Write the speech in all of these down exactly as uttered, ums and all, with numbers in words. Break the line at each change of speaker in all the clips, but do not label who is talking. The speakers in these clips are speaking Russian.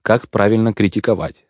Как правильно критиковать?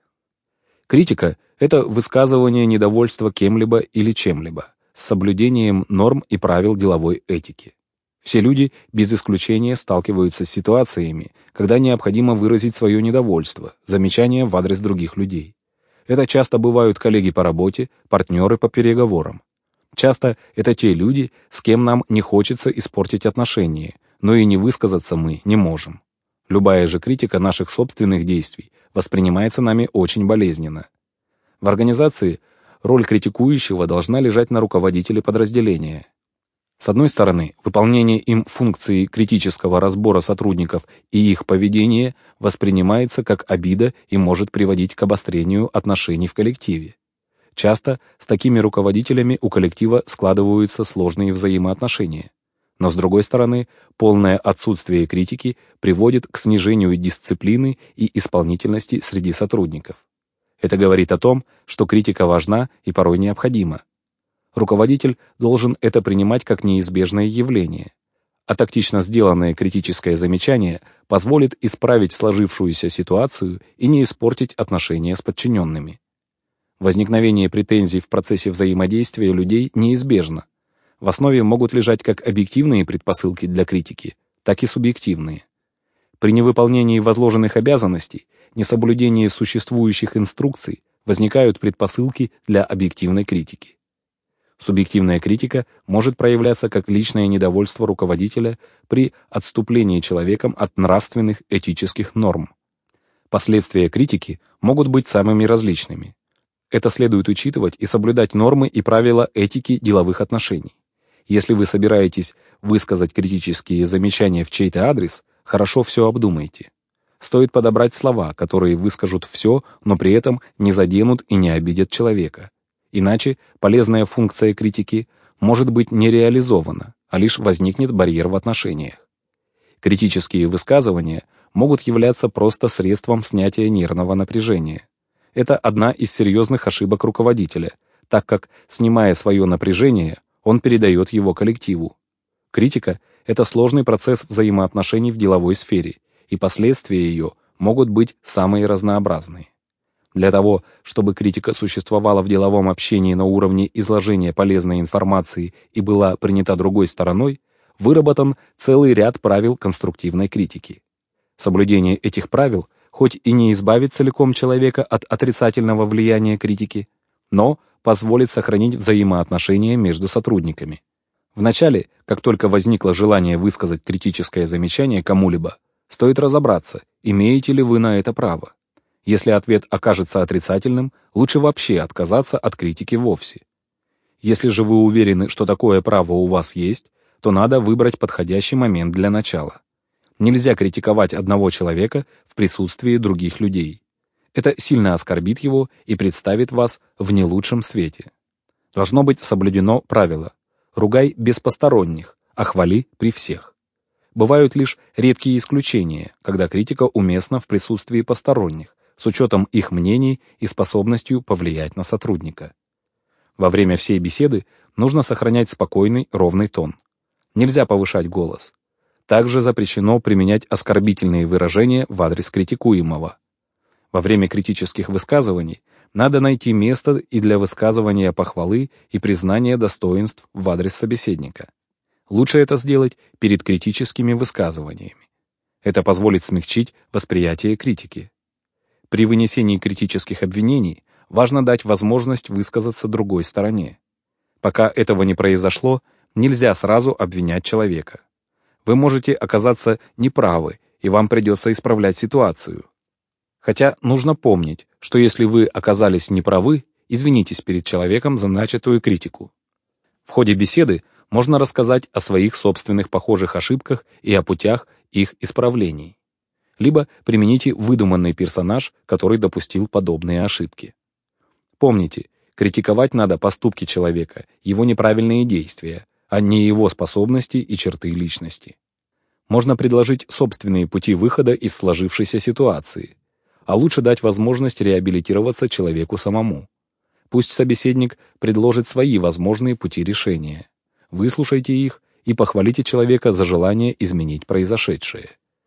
Критика — это высказывание недовольства кем-либо или чем-либо с соблюдением норм и правил деловой этики. Все люди без исключения сталкиваются с ситуациями, когда необходимо выразить свое недовольство, замечания в адрес других людей. Это часто бывают коллеги по работе, партнеры по переговорам. Часто это те люди, с кем нам не хочется испортить отношения, но и не высказаться мы не можем. Любая же критика наших собственных действий воспринимается нами очень болезненно. В организации роль критикующего должна лежать на руководителе подразделения. С одной стороны, выполнение им функции критического разбора сотрудников и их поведение воспринимается как обида и может приводить к обострению отношений в коллективе. Часто с такими руководителями у коллектива складываются сложные взаимоотношения. Но с другой стороны, полное отсутствие критики приводит к снижению дисциплины и исполнительности среди сотрудников. Это говорит о том, что критика важна и порой необходима. Руководитель должен это принимать как неизбежное явление, а тактично сделанное критическое замечание позволит исправить сложившуюся ситуацию и не испортить отношения с подчиненными. Возникновение претензий в процессе взаимодействия людей неизбежно. В основе могут лежать как объективные предпосылки для критики, так и субъективные. При невыполнении возложенных обязанностей, несоблюдении существующих инструкций возникают предпосылки для объективной критики. Субъективная критика может проявляться как личное недовольство руководителя при отступлении человеком от нравственных этических норм. Последствия критики могут быть самыми различными. Это следует учитывать и соблюдать нормы и правила этики деловых отношений. Если вы собираетесь высказать критические замечания в чей-то адрес, хорошо все обдумайте. Стоит подобрать слова, которые выскажут все, но при этом не заденут и не обидят человека. Иначе полезная функция критики может быть не реализована, а лишь возникнет барьер в отношениях. Критические высказывания могут являться просто средством снятия нервного напряжения. Это одна из серьезных ошибок руководителя, так как, снимая свое напряжение, он передает его коллективу. Критика — это сложный процесс взаимоотношений в деловой сфере, и последствия ее могут быть самые разнообразные. Для того, чтобы критика существовала в деловом общении на уровне изложения полезной информации и была принята другой стороной, выработан целый ряд правил конструктивной критики. Соблюдение этих правил хоть и не избавит целиком человека от отрицательного влияния критики, но позволит сохранить взаимоотношения между сотрудниками. Вначале, как только возникло желание высказать критическое замечание кому-либо, стоит разобраться, имеете ли вы на это право. Если ответ окажется отрицательным, лучше вообще отказаться от критики вовсе. Если же вы уверены, что такое право у вас есть, то надо выбрать подходящий момент для начала. Нельзя критиковать одного человека в присутствии других людей. Это сильно оскорбит его и представит вас в не лучшем свете. Должно быть соблюдено правило: ругай без посторонних, а хвали при всех. Бывают лишь редкие исключения, когда критика уместна в присутствии посторонних, с учетом их мнений и способностью повлиять на сотрудника. Во время всей беседы нужно сохранять спокойный, ровный тон. Нельзя повышать голос. Также запрещено применять оскорбительные выражения в адрес критикуемого. Во время критических высказываний надо найти место и для высказывания похвалы и признания достоинств в адрес собеседника. Лучше это сделать перед критическими высказываниями. Это позволит смягчить восприятие критики. При вынесении критических обвинений важно дать возможность высказаться другой стороне. Пока этого не произошло, нельзя сразу обвинять человека. Вы можете оказаться неправы, и вам придется исправлять ситуацию. Хотя нужно помнить, что если вы оказались неправы, извинитесь перед человеком за начатую критику. В ходе беседы можно рассказать о своих собственных похожих ошибках и о путях их исправлений. Либо примените выдуманный персонаж, который допустил подобные ошибки. Помните, критиковать надо поступки человека, его неправильные действия, а не его способности и черты личности. Можно предложить собственные пути выхода из сложившейся ситуации, а лучше дать возможность реабилитироваться человеку самому. Пусть собеседник предложит свои возможные пути решения. Выслушайте их и похвалите человека за желание изменить произошедшее.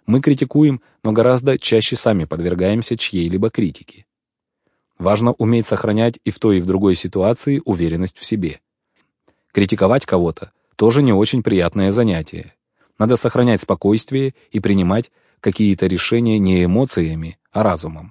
Мы критикуем, но гораздо чаще сами подвергаемся чьей-либо критике. Важно уметь сохранять и в той, и в другой ситуации уверенность в себе. Критиковать кого-то тоже не очень приятное занятие. Надо сохранять спокойствие и принимать какие-то решения не эмоциями, а разумом.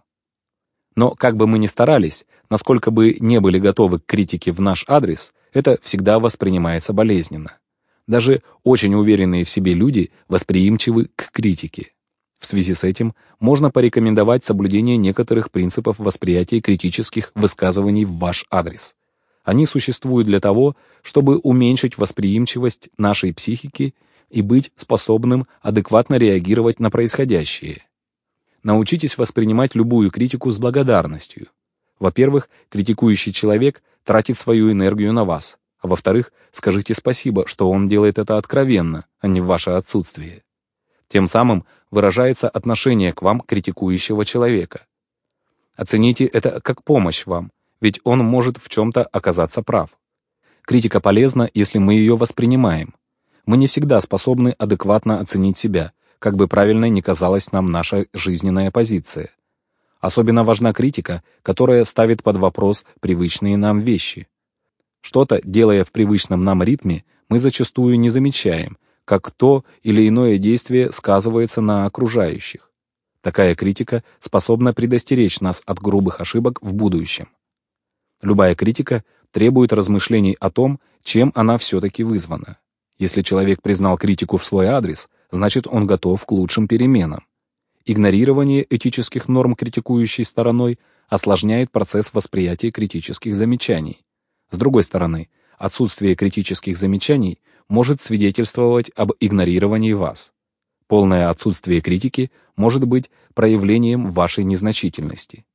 Но как бы мы ни старались, насколько бы не были готовы к критике в наш адрес, это всегда воспринимается болезненно. Даже очень уверенные в себе люди восприимчивы к критике. В связи с этим можно порекомендовать соблюдение некоторых принципов восприятия критических высказываний в ваш адрес. Они существуют для того, чтобы уменьшить восприимчивость нашей психики и быть способным адекватно реагировать на происходящее. Научитесь воспринимать любую критику с благодарностью. Во-первых, критикующий человек тратит свою энергию на вас, а во-вторых, скажите спасибо, что он делает это откровенно, а не в ваше отсутствие. Тем самым выражается отношение к вам критикующего человека. Оцените это как помощь вам, ведь он может в чем-то оказаться прав. Критика полезна, если мы ее воспринимаем. Мы не всегда способны адекватно оценить себя, как бы правильной ни казалась нам наша жизненная позиция. Особенно важна критика, которая ставит под вопрос привычные нам вещи. Что-то, делая в привычном нам ритме, мы зачастую не замечаем, как то или иное действие сказывается на окружающих. Такая критика способна предостеречь нас от грубых ошибок в будущем. Любая критика требует размышлений о том, чем она все-таки вызвана. Если человек признал критику в свой адрес, значит он готов к лучшим переменам. Игнорирование этических норм критикующей стороной осложняет процесс восприятия критических замечаний. С другой стороны, отсутствие критических замечаний может свидетельствовать об игнорировании вас. Полное отсутствие критики может быть проявлением вашей незначительности.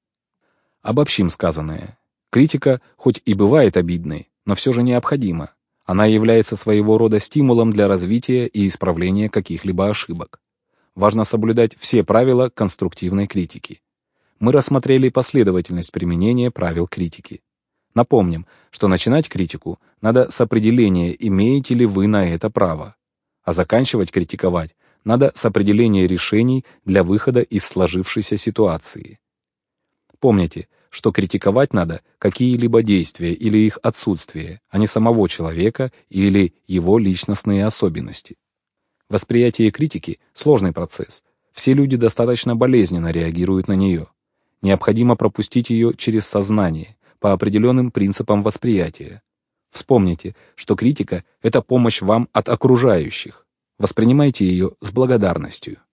Обобщим сказанное. Критика, хоть и бывает обидной, но все же необходима. Она является своего рода стимулом для развития и исправления каких-либо ошибок. Важно соблюдать все правила конструктивной критики. Мы рассмотрели последовательность применения правил критики. Напомним, что начинать критику надо с определения, имеете ли вы на это право, а заканчивать критиковать надо с определения решений для выхода из сложившейся ситуации. Помните, что критиковать надо какие-либо действия или их отсутствие, а не самого человека или его личностные особенности. Восприятие критики – сложный процесс. Все люди достаточно болезненно реагируют на нее. Необходимо пропустить ее через сознание, по определенным принципам восприятия. Вспомните, что критика – это помощь вам от окружающих. Воспринимайте ее с благодарностью.